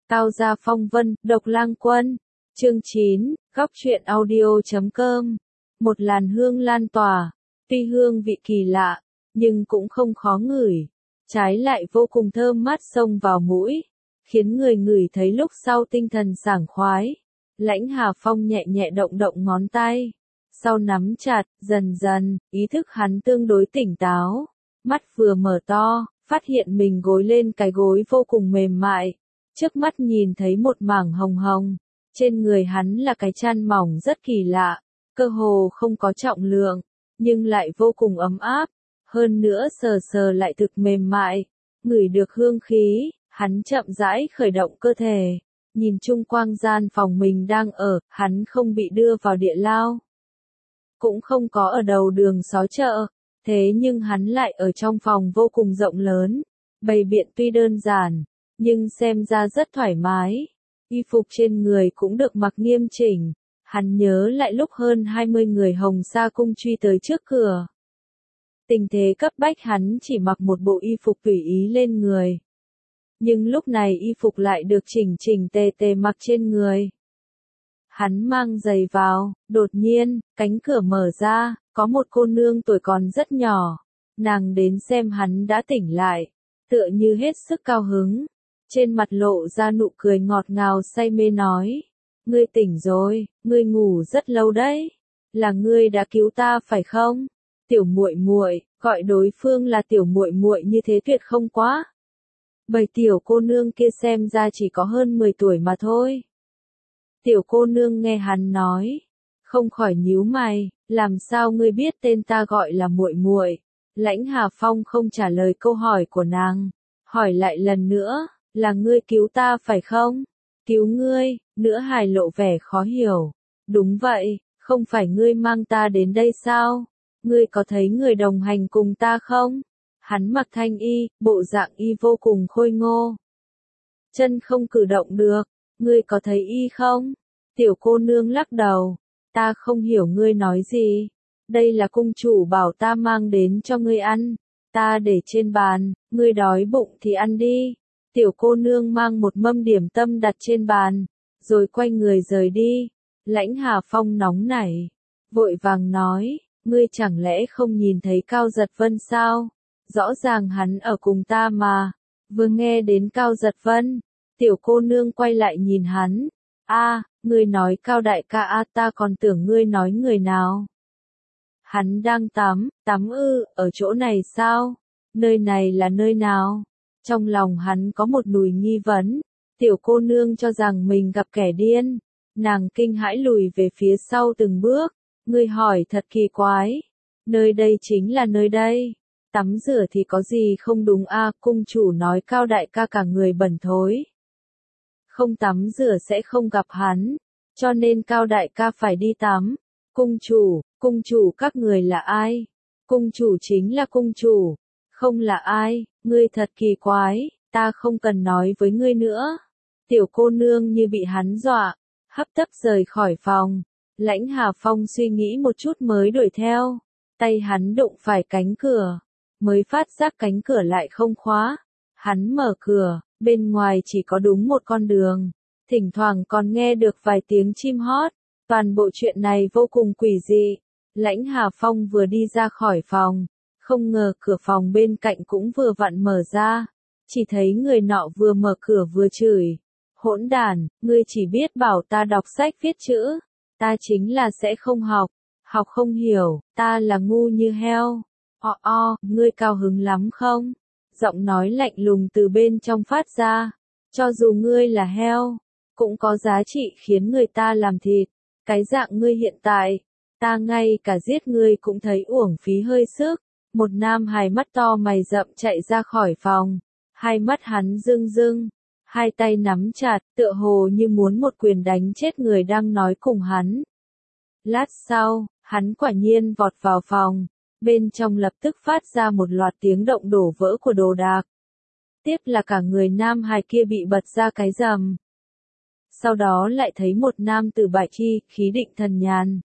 Cao gia phong vân, độc lang quân. Chương 9, góc truyện audio.com. Một làn hương lan tỏa, tuy hương vị kỳ lạ, nhưng cũng không khó ngửi, trái lại vô cùng thơm mát xông vào mũi, khiến người ngửi thấy lúc sau tinh thần sảng khoái. Lãnh Hà Phong nhẹ nhẹ động động ngón tay, sau nắm chặt, dần dần, ý thức hắn tương đối tỉnh táo, mắt vừa mở to, phát hiện mình gối lên cái gối vô cùng mềm mại, trước mắt nhìn thấy một mảng hồng hồng, trên người hắn là cái chăn mỏng rất kỳ lạ, cơ hồ không có trọng lượng, nhưng lại vô cùng ấm áp, hơn nữa sờ sờ lại thực mềm mại, ngửi được hương khí, hắn chậm rãi khởi động cơ thể, nhìn chung quanh gian phòng mình đang ở, hắn không bị đưa vào địa lao, cũng không có ở đầu đường xó chợ, thế nhưng hắn lại ở trong phòng vô cùng rộng lớn, bày biện tuy đơn giản, nhưng xem ra rất thoải mái, y phục trên người cũng được mặc nghiêm chỉnh, hắn nhớ lại lúc hơn 20 người Hồng Sa Cung truy tới trước cửa. Tình thế cấp bách hắn chỉ mặc một bộ y phục tùy ý lên người. Nhưng lúc này y phục lại được chỉnh chỉnh tề tề mặc trên người. Hắn mang giày vào, đột nhiên, cánh cửa mở ra, có một cô nương tuổi còn rất nhỏ. Nàng đến xem hắn đã tỉnh lại, tựa như hết sức cao hứng. Trên mặt lộ ra nụ cười ngọt ngào say mê nói. Ngươi tỉnh rồi, ngươi ngủ rất lâu đấy. Là ngươi đã cứu ta phải không? Tiểu muội muội, gọi đối phương là tiểu muội muội như thế tuyệt không quá. Bởi tiểu cô nương kia xem ra chỉ có hơn 10 tuổi mà thôi. Tiểu cô nương nghe hắn nói, không khỏi nhíu mày, làm sao ngươi biết tên ta gọi là muội muội? Lãnh Hà Phong không trả lời câu hỏi của nàng, hỏi lại lần nữa, là ngươi cứu ta phải không? Cứu ngươi, nữ hài lộ vẻ khó hiểu. Đúng vậy, không phải ngươi mang ta đến đây sao? Ngươi có thấy người đồng hành cùng ta không? Hắn mặc thanh y, bộ dạng y vô cùng khôi ngô. Chân không cử động được, ngươi có thấy y không? Tiểu cô nương lắc đầu, ta không hiểu ngươi nói gì. Đây là cung chủ bảo ta mang đến cho ngươi ăn, ta để trên bàn, ngươi đói bụng thì ăn đi. Tiểu cô nương mang một mâm điểm tâm đặt trên bàn, rồi quay người rời đi. Lãnh Hà Phong nóng nảy, vội vàng nói, ngươi chẳng lẽ không nhìn thấy Cao Giật Vân sao? Rõ ràng hắn ở cùng ta mà. Vừa nghe đến Cao Giật Vân, tiểu cô nương quay lại nhìn hắn. Ngươi nói Cao đại ca ta còn tưởng ngươi nói người nào. Hắn đang tắm ở chỗ này sao? Nơi này là nơi nào? Trong lòng hắn có một nùi nghi vấn, tiểu cô nương cho rằng mình gặp kẻ điên, nàng kinh hãi lùi về phía sau từng bước, ngươi hỏi thật kỳ quái, nơi đây chính là nơi đây, tắm rửa thì có gì không đúng cung chủ nói Cao đại ca cả người bẩn thối. Không tắm rửa sẽ không gặp hắn, cho nên Cao đại ca phải đi tắm. Cung chủ các người là ai? Cung chủ chính là cung chủ. Không là ai, ngươi thật kỳ quái, ta không cần nói với ngươi nữa. Tiểu cô nương như bị hắn dọa, hấp tấp rời khỏi phòng. Lãnh Hà Phong suy nghĩ một chút mới đuổi theo. Tay hắn đụng phải cánh cửa, mới phát giác cánh cửa lại không khóa. Hắn mở cửa, bên ngoài chỉ có đúng một con đường. Thỉnh thoảng còn nghe được vài tiếng chim hót. Toàn bộ chuyện này vô cùng quỷ dị. Lãnh Hà Phong vừa đi ra khỏi phòng. Không ngờ cửa phòng bên cạnh cũng vừa vặn mở ra, chỉ thấy người nọ vừa mở cửa vừa chửi. Hỗn đản, ngươi chỉ biết bảo ta đọc sách viết chữ, ta chính là sẽ không học, học không hiểu, ta là ngu như heo. Ngươi cao hứng lắm không? Giọng nói lạnh lùng từ bên trong phát ra, cho dù ngươi là heo, cũng có giá trị khiến người ta làm thịt, cái dạng ngươi hiện tại, ta ngay cả giết ngươi cũng thấy uổng phí hơi sức. Một nam hài mắt to mày rậm chạy ra khỏi phòng, hai mắt hắn rưng rưng, hai tay nắm chặt, tựa hồ như muốn một quyền đánh chết người đang nói cùng hắn. Lát sau, hắn quả nhiên vọt vào phòng, bên trong lập tức phát ra một loạt tiếng động đổ vỡ của đồ đạc. Tiếp là cả người nam hài kia bị bật ra cái rầm. Sau đó lại thấy một nam tử bạch y, khí định thần nhàn.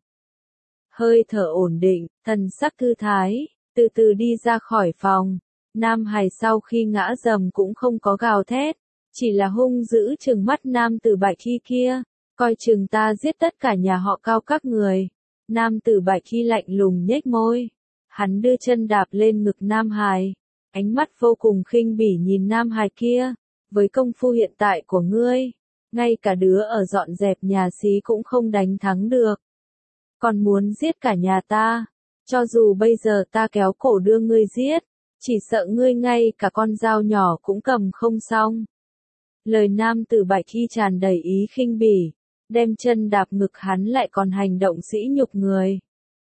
Hơi thở ổn định, thần sắc thư thái. Từ từ đi ra khỏi phòng, nam hài sau khi ngã rầm cũng không có gào thét, chỉ là hung dữ trừng mắt nam tử Bạch Khi kia, coi chừng ta giết tất cả nhà họ Cao các người. Nam tử Bạch Khi lạnh lùng nhếch môi, hắn đưa chân đạp lên ngực Nam Hải, ánh mắt vô cùng khinh bỉ nhìn Nam Hải kia, với công phu hiện tại của ngươi, ngay cả đứa ở dọn dẹp nhà xí cũng không đánh thắng được. Còn muốn giết cả nhà ta, cho dù bây giờ ta kéo cổ đưa ngươi giết, chỉ sợ ngươi ngay cả con dao nhỏ cũng cầm không xong. Lời nam tử Bạch Khi tràn đầy ý khinh bỉ, đem chân đạp ngực hắn lại còn hành động sỉ nhục người.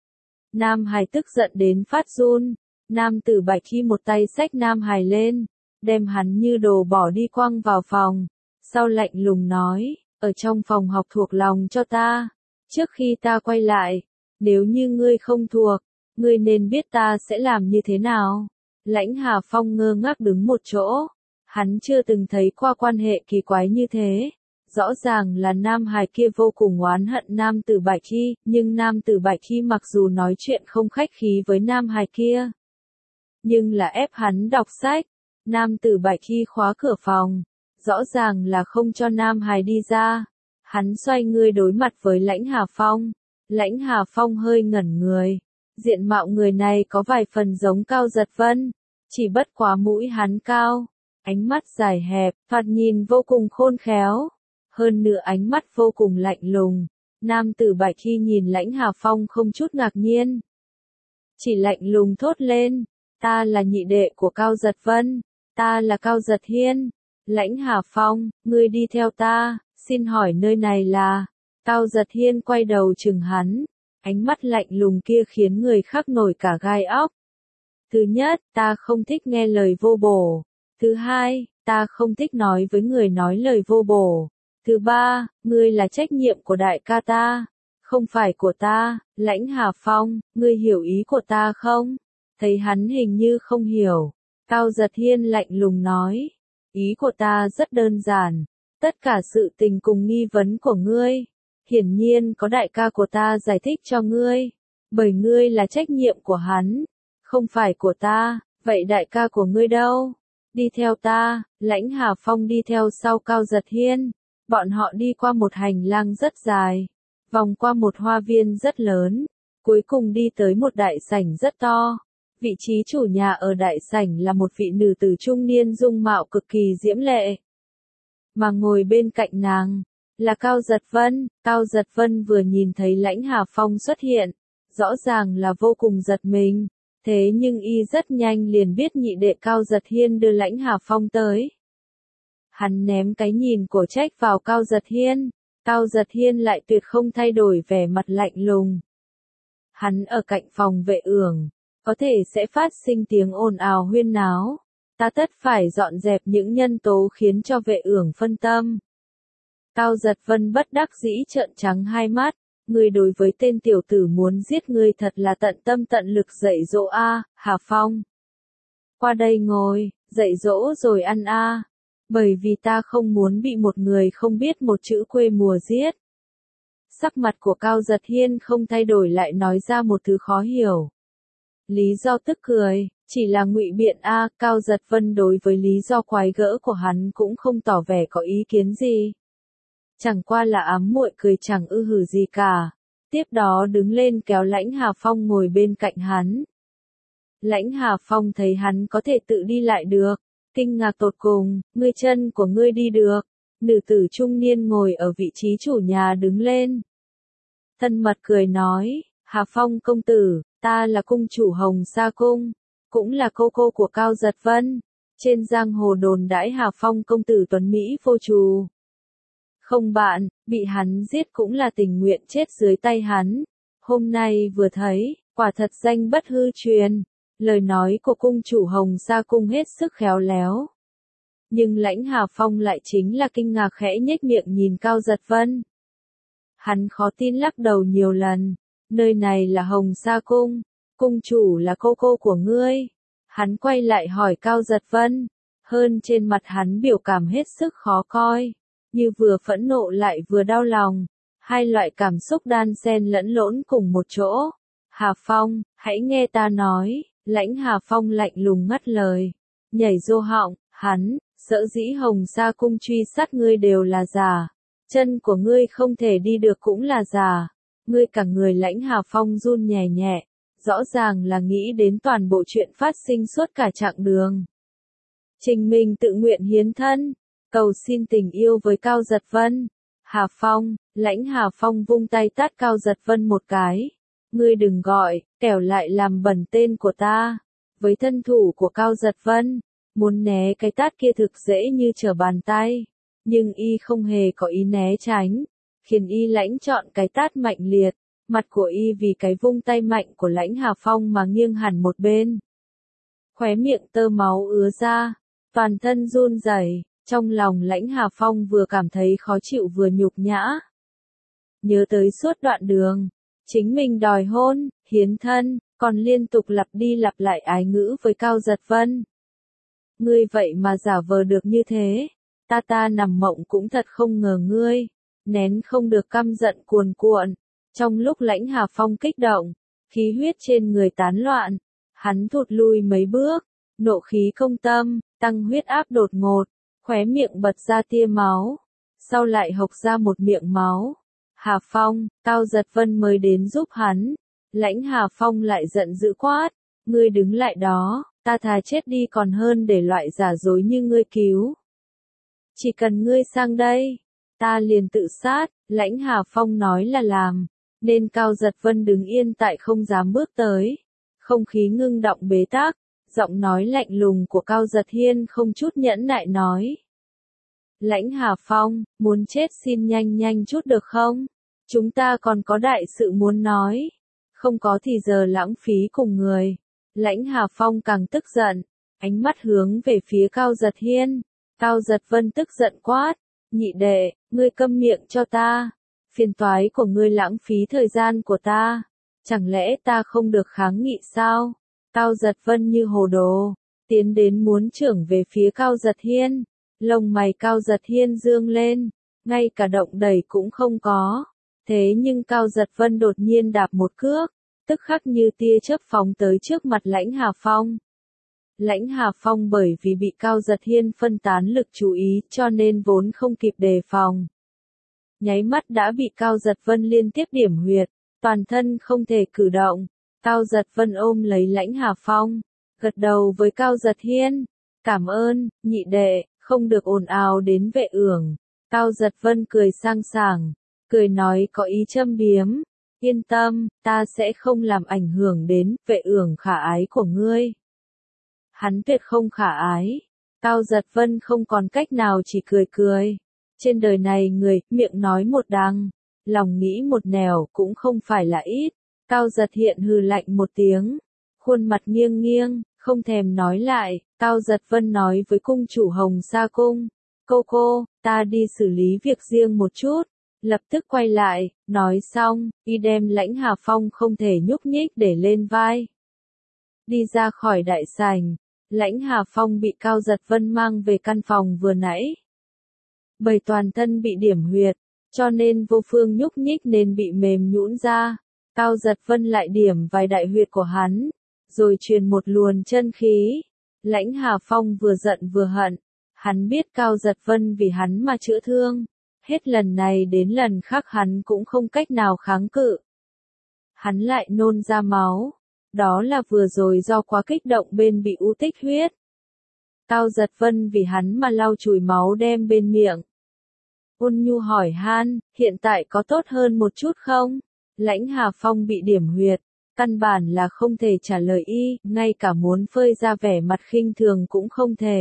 Nam Hải tức giận đến phát run, nam tử Bạch Khi một tay xách Nam Hải lên, đem hắn như đồ bỏ đi quăng vào phòng, sau lạnh lùng nói, ở trong phòng học thuộc lòng cho ta, trước khi ta quay lại, nếu như ngươi không thuộc, ngươi nên biết ta sẽ làm như thế nào. Lãnh Hà Phong ngơ ngác đứng một chỗ, hắn chưa từng thấy qua quan hệ kỳ quái như thế. Rõ ràng là Nam Hải kia vô cùng oán hận nam tử Bạch Khi, nhưng nam tử Bạch Khi mặc dù nói chuyện không khách khí với Nam Hải kia, nhưng là ép hắn đọc sách. Nam tử Bạch Khi khóa cửa phòng, rõ ràng là không cho Nam Hải đi ra. Hắn xoay người đối mặt với Lãnh Hà Phong. Lãnh Hà Phong hơi ngẩn người. Diện mạo người này có vài phần giống Cao Giật Vân, chỉ bất quá mũi hắn cao, ánh mắt dài hẹp, thoạt nhìn vô cùng khôn khéo. Hơn nữa ánh mắt vô cùng lạnh lùng. Nam tử Bạch Khi nhìn Lãnh Hà Phong không chút ngạc nhiên, chỉ lạnh lùng thốt lên, ta là nhị đệ của Cao Giật Vân, ta là Cao Giật Hiên. Lãnh Hà Phong, ngươi đi theo ta, xin hỏi nơi này là... Cao Giật Hiên quay đầu chừng hắn, ánh mắt lạnh lùng kia khiến người khác nổi cả gai óc. Thứ nhất, ta không thích nghe lời vô bổ. Thứ hai, ta không thích nói với người nói lời vô bổ. Thứ ba, ngươi là trách nhiệm của đại ca ta, không phải của ta. Lãnh Hà Phong, ngươi hiểu ý của ta không? Thấy hắn hình như không hiểu, Cao Giật Hiên lạnh lùng nói, ý của ta rất đơn giản, tất cả sự tình cùng nghi vấn của ngươi, hiển nhiên có đại ca của ta giải thích cho ngươi, bởi ngươi là trách nhiệm của hắn, không phải của ta. Vậy đại ca của ngươi đâu? Đi theo ta. Lãnh Hà Phong đi theo sau Cao Giật Hiên. Bọn họ đi qua một hành lang rất dài, vòng qua một hoa viên rất lớn, cuối cùng đi tới một đại sảnh rất to. Vị trí chủ nhà ở đại sảnh là một vị nữ tử trung niên dung mạo cực kỳ diễm lệ. Mà ngồi bên cạnh nàng là Cao Giật Vân. Cao Giật Vân vừa nhìn thấy Lãnh Hà Phong xuất hiện, rõ ràng là vô cùng giật mình. Thế nhưng y rất nhanh liền biết nhị đệ Cao Giật Hiên đưa Lãnh Hà Phong tới. Hắn ném cái nhìn của trách vào Cao Giật Hiên. Cao Giật Hiên lại tuyệt không thay đổi vẻ mặt lạnh lùng. Hắn ở cạnh phòng vệ ưởng, có thể sẽ phát sinh tiếng ồn ào huyên náo. Ta tất phải dọn dẹp những nhân tố khiến cho vệ ưởng phân tâm. Cao Giật Vân bất đắc dĩ trợn trắng hai mắt. Ngươi đối với tên tiểu tử muốn giết ngươi thật là tận tâm tận lực dạy dỗ a, Hà Phong. Qua đây ngồi, dạy dỗ rồi ăn a. Bởi vì ta không muốn bị một người không biết một chữ quê mùa giết. Sắc mặt của Cao Giật Hiên không thay đổi lại nói ra một thứ khó hiểu. Lý do tức cười, chỉ là ngụy biện a. Cao Giật Vân đối với lý do quái gỡ của hắn cũng không tỏ vẻ có ý kiến gì. Chẳng qua là ám muội cười chẳng ư hử gì cả. Tiếp đó đứng lên kéo Lãnh Hà Phong ngồi bên cạnh hắn. Lãnh Hà Phong thấy hắn có thể tự đi lại được, kinh ngạc tột cùng, ngươi chân của ngươi đi được. Nữ tử trung niên ngồi ở vị trí chủ nhà đứng lên. Thân mật cười nói, Hà Phong công tử, ta là cung chủ Hồng Sa Cung, cũng là cô cô của Cao Giật Vân. Trên giang hồ đồn đãi Hà Phong công tử tuấn Mỹ vô trù. Không bạn, bị hắn giết cũng là tình nguyện chết dưới tay hắn. Hôm nay vừa thấy, quả thật danh bất hư truyền. Lời nói của cung chủ Hồng Sa Cung hết sức khéo léo. Nhưng Lãnh Hà Phong lại chính là kinh ngạc khẽ nhếch miệng nhìn Cao Giật Vân. Hắn khó tin lắc đầu nhiều lần. Nơi này là Hồng Sa Cung, cung chủ là cô cô của ngươi. Hắn quay lại hỏi Cao Giật Vân. Hơn trên mặt hắn biểu cảm hết sức khó coi. Như vừa phẫn nộ lại vừa đau lòng, hai loại cảm xúc đan xen lẫn lộn cùng một chỗ. Hà Phong, hãy nghe ta nói. Lãnh Hà Phong lạnh lùng ngắt lời, nhảy rô họng, hắn, Sở dĩ Hồng Sa cung truy sát ngươi đều là giả, chân của ngươi không thể đi được cũng là giả. Ngươi cả người Lãnh Hà Phong run nhẹ nhẹ, rõ ràng là nghĩ đến toàn bộ chuyện phát sinh suốt cả chặng đường. Trình Minh tự nguyện hiến thân, cầu xin tình yêu với Cao Giật Vân. Hà Phong, Lãnh Hà Phong vung tay tát Cao Giật Vân một cái. Ngươi đừng gọi, kẻo lại làm bẩn tên của ta. Với thân thủ của Cao Giật Vân, muốn né cái tát kia thực dễ như trở bàn tay. Nhưng y không hề có ý né tránh, khiến y Lãnh chọn cái tát mạnh liệt. Mặt của y vì cái vung tay mạnh của Lãnh Hà Phong mà nghiêng hẳn một bên. Khóe miệng tơ máu ứa ra, toàn thân run rẩy. Trong lòng Lãnh Hà Phong vừa cảm thấy khó chịu vừa nhục nhã. Nhớ tới suốt đoạn đường, chính mình đòi hôn, hiến thân, còn liên tục lặp đi lặp lại ái ngữ với Cao Giật Vân. Ngươi vậy mà giả vờ được như thế, ta nằm mộng cũng thật không ngờ ngươi, nén không được căm giận cuồn cuộn. Trong lúc Lãnh Hà Phong kích động, khí huyết trên người tán loạn, hắn thụt lui mấy bước, nộ khí công tâm, tăng huyết áp đột ngột. Khóe miệng bật ra tia máu, sau lại hộc ra một miệng máu. Hà Phong, Cao Giật Vân mới đến giúp hắn. Lãnh Hà Phong lại giận dữ quát, ngươi đứng lại đó, ta thà chết đi còn hơn để loại giả dối như ngươi cứu. Chỉ cần ngươi sang đây, ta liền tự sát. Lãnh Hà Phong nói là làm, nên Cao Giật Vân đứng yên tại không dám bước tới. Không khí ngưng động bế tắc. Giọng nói lạnh lùng của Cao Giật Hiên không chút nhẫn nại nói. Lãnh Hà Phong, muốn chết xin nhanh nhanh chút được không? Chúng ta còn có đại sự muốn nói. Không có thì giờ lãng phí cùng người. Lãnh Hà Phong càng tức giận, ánh mắt hướng về phía Cao Giật Hiên. Cao Giật Vân tức giận quát, nhị đệ, ngươi câm miệng cho ta. Phiền toái của ngươi lãng phí thời gian của ta. Chẳng lẽ ta không được kháng nghị sao? Cao Giật Vân như hồ đồ, tiến đến muốn chưởng về phía Cao Giật Hiên. Lông mày Cao Giật Hiên dương lên, ngay cả động đẩy cũng không có. Thế nhưng Cao Giật Vân đột nhiên đạp một cước, tức khắc như tia chớp phóng tới trước mặt Lãnh Hà Phong. Lãnh Hà Phong bởi vì bị Cao Giật Hiên phân tán lực chú ý cho nên vốn không kịp đề phòng. Nháy mắt đã bị Cao Giật Vân liên tiếp điểm huyệt, toàn thân không thể cử động. Cao Giật Vân ôm lấy Lãnh Hà Phong, gật đầu với Cao Giật Hiên. Cảm ơn, nhị đệ, không được ồn ào đến Vệ Ưởng. Cao Giật Vân cười sang sảng, cười nói có ý châm biếm. Yên tâm, ta sẽ không làm ảnh hưởng đến Vệ Ưởng khả ái của ngươi. Hắn tuyệt không khả ái. Cao Giật Vân không còn cách nào chỉ cười cười. Trên đời này người, miệng nói một đằng, lòng nghĩ một nẻo cũng không phải là ít. Cao Giật Hiện hừ lạnh một tiếng, khuôn mặt nghiêng nghiêng, không thèm nói lại. Cao Giật Vân nói với cung chủ Hồng Sa cung, cô, ta đi xử lý việc riêng một chút. Lập tức quay lại, nói xong, y đem Lãnh Hà Phong không thể nhúc nhích để lên vai. Đi ra khỏi đại sảnh, Lãnh Hà Phong bị Cao Giật Vân mang về căn phòng vừa nãy. Bởi toàn thân bị điểm huyệt, cho nên vô phương nhúc nhích nên bị mềm nhũn ra. Cao Giật Vân lại điểm vài đại huyệt của hắn, rồi truyền một luồn chân khí. Lãnh Hà Phong vừa giận vừa hận, hắn biết Cao Giật Vân vì hắn mà chữa thương, hết lần này đến lần khác hắn cũng không cách nào kháng cự. Hắn lại nôn ra máu, đó là vừa rồi do quá kích động bên bị u tích huyết. Cao Giật Vân vì hắn mà lau chùi máu đem bên miệng. Ôn nhu hỏi han, hiện tại có tốt hơn một chút không? Lãnh Hà Phong bị điểm huyệt, căn bản là không thể trả lời y, ngay cả muốn phơi ra vẻ mặt khinh thường cũng không thể.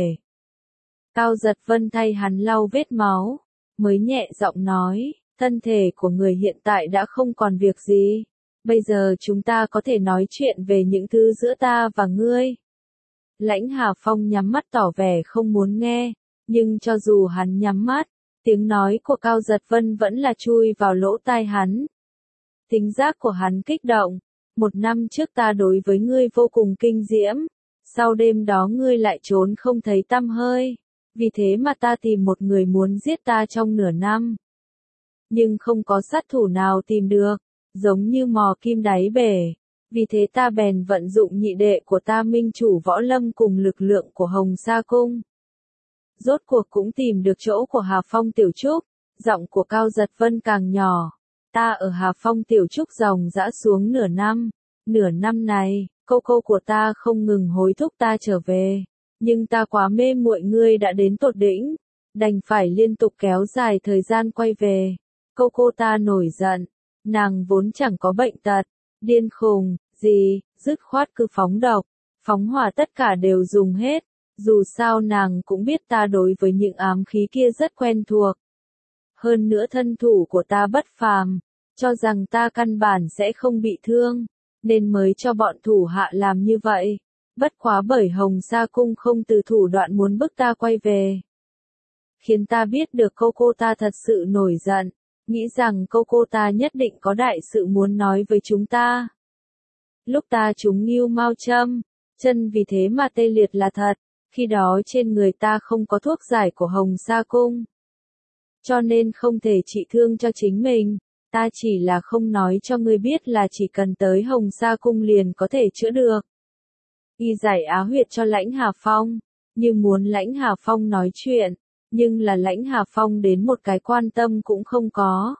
Cao Giật Vân thay hắn lau vết máu, mới nhẹ giọng nói, thân thể của người hiện tại đã không còn việc gì. Bây giờ chúng ta có thể nói chuyện về những thứ giữa ta và ngươi. Lãnh Hà Phong nhắm mắt tỏ vẻ không muốn nghe, nhưng cho dù hắn nhắm mắt, tiếng nói của Cao Giật Vân vẫn là chui vào lỗ tai hắn. Tính giác của hắn kích động. 1 năm trước ta đối với ngươi vô cùng kinh diễm, sau đêm đó ngươi lại trốn không thấy tăm hơi, vì thế mà ta tìm một người muốn giết ta trong nửa năm. Nhưng không có sát thủ nào tìm được, giống như mò kim đáy bể, vì thế ta bèn vận dụng nhị đệ của ta Minh chủ Võ Lâm cùng lực lượng của Hồng Sa cung. rốt cuộc cũng tìm được chỗ của Hà Phong Tiểu Trúc, giọng của Cao Giật Vân càng nhỏ. Ta ở Hà Phong Tiểu Trúc dòng dã xuống nửa năm này, cô của ta không ngừng hối thúc ta trở về, nhưng ta quá mê muội ngươi đã đến tột đỉnh, đành phải liên tục kéo dài thời gian quay về. Cô ta nổi giận, nàng vốn chẳng có bệnh tật, điên khùng, gì, dứt khoát cứ phóng độc, phóng hỏa tất cả đều dùng hết, dù sao nàng cũng biết ta đối với những ám khí kia rất quen thuộc. Hơn nữa thân thủ của ta bất phàm, cho rằng ta căn bản sẽ không bị thương, nên mới cho bọn thủ hạ làm như vậy. Bất quá bởi Hồng Sa Cung không từ thủ đoạn muốn bức ta quay về, khiến ta biết được cô ta thật sự nổi giận, nghĩ rằng cô ta nhất định có đại sự muốn nói với chúng ta. Lúc ta trúng Ngưu Mao châm, chân vì thế mà tê liệt là thật, khi đó trên người ta không có thuốc giải của Hồng Sa Cung, cho nên không thể trị thương cho chính mình. Ta chỉ là không nói cho ngươi biết là chỉ cần tới Hồng Sa Cung liền có thể chữa được. Y giải á huyệt cho Lãnh Hà Phong, nhưng muốn Lãnh Hà Phong nói chuyện, nhưng là Lãnh Hà Phong đến một cái quan tâm cũng không có.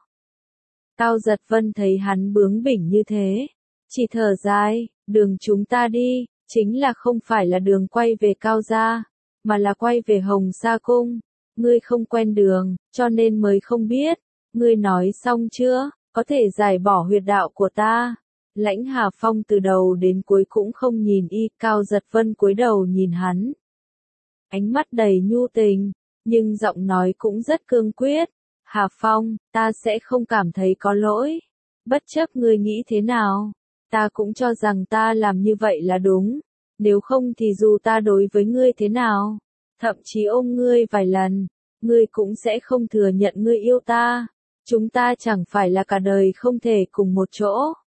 Cao Giật Vân thấy hắn bướng bỉnh như thế, chỉ thở dài, đường chúng ta đi, chính là không phải là đường quay về Cao gia, mà là quay về Hồng Sa Cung. Ngươi không quen đường, cho nên mới không biết. Ngươi nói xong chưa, có thể giải bỏ huyệt đạo của ta. Lãnh Hà Phong từ đầu đến cuối cũng không nhìn y, Cao Giật Vân cúi đầu nhìn hắn. Ánh mắt đầy nhu tình, nhưng giọng nói cũng rất cương quyết. Hà Phong, ta sẽ không cảm thấy có lỗi. Bất chấp ngươi nghĩ thế nào, ta cũng cho rằng ta làm như vậy là đúng. Nếu không thì dù ta đối với ngươi thế nào, thậm chí ôm ngươi vài lần, ngươi cũng sẽ không thừa nhận ngươi yêu ta. Chúng ta chẳng phải là cả đời không thể cùng một chỗ.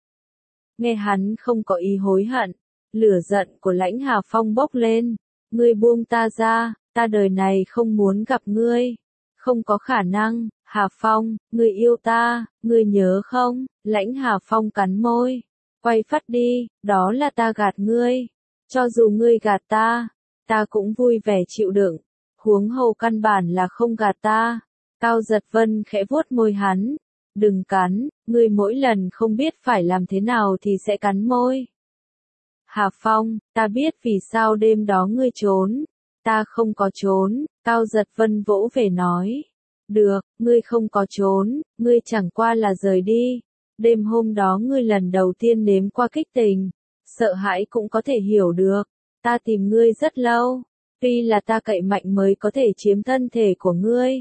Nghe hắn không có ý hối hận, lửa giận của Lãnh Hà Phong bốc lên. Ngươi buông ta ra, ta đời này không muốn gặp ngươi. Không có khả năng, Hà Phong, ngươi yêu ta, ngươi nhớ không? Lãnh Hà Phong cắn môi. Quay phát đi, đó là ta gạt ngươi. Cho dù ngươi gạt ta cũng vui vẻ chịu đựng. Huống hồ căn bản là không gạt ta. Cao Giật Vân khẽ vuốt môi hắn. Đừng cắn, ngươi mỗi lần không biết phải làm thế nào thì sẽ cắn môi. Hà Phong, ta biết vì sao đêm đó ngươi trốn. Ta không có trốn, Cao Giật Vân vỗ về nói. Được, ngươi không có trốn, ngươi chẳng qua là rời đi. Đêm hôm đó ngươi lần đầu tiên nếm qua kích tình. Sợ hãi cũng có thể hiểu được. Ta tìm ngươi rất lâu. Tuy là ta cậy mạnh mới có thể chiếm thân thể của ngươi.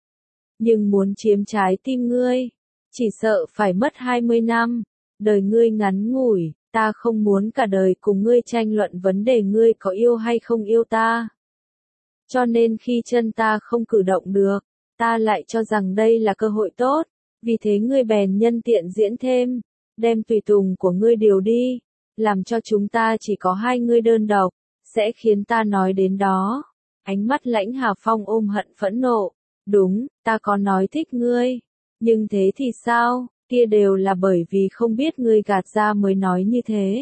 Nhưng muốn chiếm trái tim ngươi, chỉ sợ phải mất 20 năm. Đời ngươi ngắn ngủi, ta không muốn cả đời cùng ngươi tranh luận vấn đề ngươi có yêu hay không yêu ta. Cho nên khi chân ta không cử động được, ta lại cho rằng đây là cơ hội tốt. Vì thế ngươi bèn nhân tiện diễn thêm, đem tùy tùng của ngươi điều đi, làm cho chúng ta chỉ có hai ngươi đơn độc, sẽ khiến ta nói đến đó. Ánh mắt Lãnh Hà Phong ôm hận phẫn nộ. Đúng, ta có nói thích ngươi. Nhưng thế thì sao, kia đều là bởi vì không biết ngươi gạt ra mới nói như thế.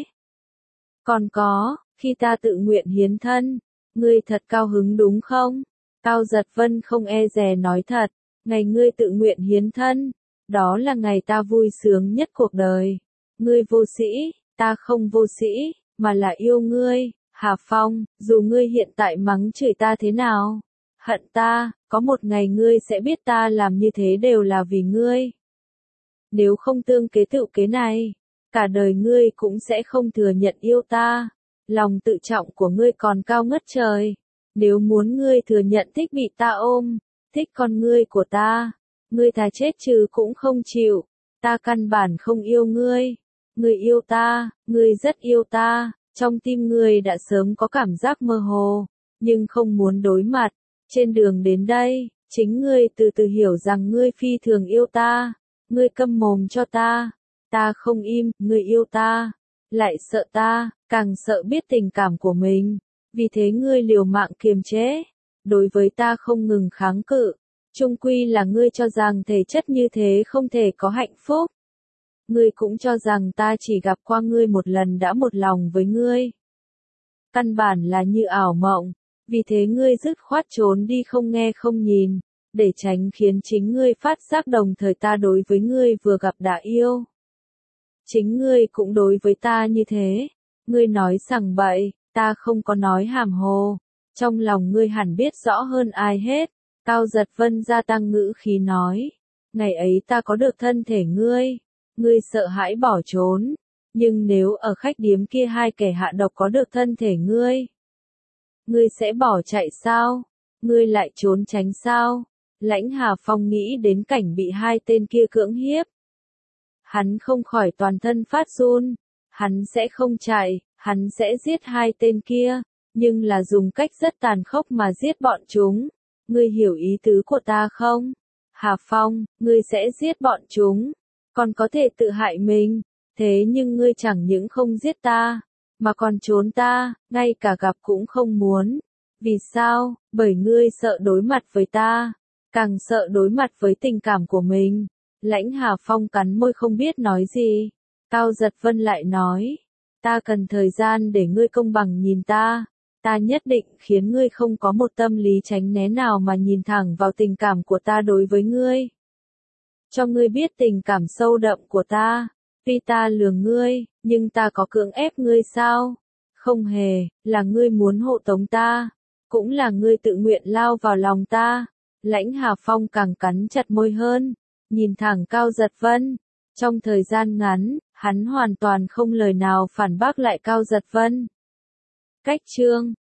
Còn có, khi ta tự nguyện hiến thân, ngươi thật cao hứng đúng không? Cao Giật Vân không e dè nói thật, ngày ngươi tự nguyện hiến thân, đó là ngày ta vui sướng nhất cuộc đời. Ngươi vô sĩ, ta không vô sĩ, mà là yêu ngươi. Hà Phong, dù ngươi hiện tại mắng chửi ta thế nào, hận ta, có một ngày ngươi sẽ biết ta làm như thế đều là vì ngươi. Nếu không tương kế tựu kế này, cả đời ngươi cũng sẽ không thừa nhận yêu ta. Lòng tự trọng của ngươi còn cao ngất trời. Nếu muốn ngươi thừa nhận thích bị ta ôm, thích con ngươi của ta, ngươi thà chết chứ cũng không chịu. Ta căn bản không yêu ngươi. Ngươi yêu ta, ngươi rất yêu ta. Trong tim ngươi đã sớm có cảm giác mơ hồ, nhưng không muốn đối mặt. Trên đường đến đây, chính ngươi từ từ hiểu rằng ngươi phi thường yêu ta. Ngươi câm mồm cho ta. Ta không im, ngươi yêu ta. Lại sợ ta, càng sợ biết tình cảm của mình. Vì thế ngươi liều mạng kiềm chế. Đối với ta không ngừng kháng cự. Chung quy là ngươi cho rằng thể chất như thế không thể có hạnh phúc. Ngươi cũng cho rằng ta chỉ gặp qua ngươi một lần đã một lòng với ngươi. Căn bản là như ảo mộng. Vì thế ngươi dứt khoát trốn đi không nghe không nhìn, để tránh khiến chính ngươi phát giác đồng thời ta đối với ngươi vừa gặp đã yêu. Chính ngươi cũng đối với ta như thế, ngươi nói sằng bậy, ta không có nói hàm hồ, trong lòng ngươi hẳn biết rõ hơn ai hết. Cao Giật Vân gia tăng ngữ khí nói, ngày ấy ta có được thân thể ngươi sợ hãi bỏ trốn, nhưng nếu ở khách điếm kia hai kẻ hạ độc có được thân thể ngươi sẽ bỏ chạy sao? Ngươi lại trốn tránh sao? Lãnh Hà Phong nghĩ đến cảnh bị hai tên kia cưỡng hiếp. Hắn không khỏi toàn thân phát run, hắn sẽ không chạy, hắn sẽ giết hai tên kia, nhưng là dùng cách rất tàn khốc mà giết bọn chúng. Ngươi hiểu ý tứ của ta không? Hà Phong, ngươi sẽ giết bọn chúng, còn có thể tự hại mình, thế nhưng ngươi chẳng những không giết ta, mà còn trốn ta, ngay cả gặp cũng không muốn. Vì sao? Bởi ngươi sợ đối mặt với ta, càng sợ đối mặt với tình cảm của mình. Lãnh Hà Phong cắn môi không biết nói gì. Cao Giật Vân lại nói, ta cần thời gian để ngươi công bằng nhìn ta nhất định khiến ngươi không có một tâm lý tránh né nào mà nhìn thẳng vào tình cảm của ta đối với ngươi. Cho ngươi biết tình cảm sâu đậm của ta, tuy ta lừa ngươi, nhưng ta có cưỡng ép ngươi sao? Không hề, là ngươi muốn hộ tống ta, cũng là ngươi tự nguyện lao vào lòng ta. Lãnh Hà Phong càng cắn chặt môi hơn, nhìn thẳng Cao Giật Vân. Trong thời gian ngắn, hắn hoàn toàn không lời nào phản bác lại Cao Giật Vân. Cách chương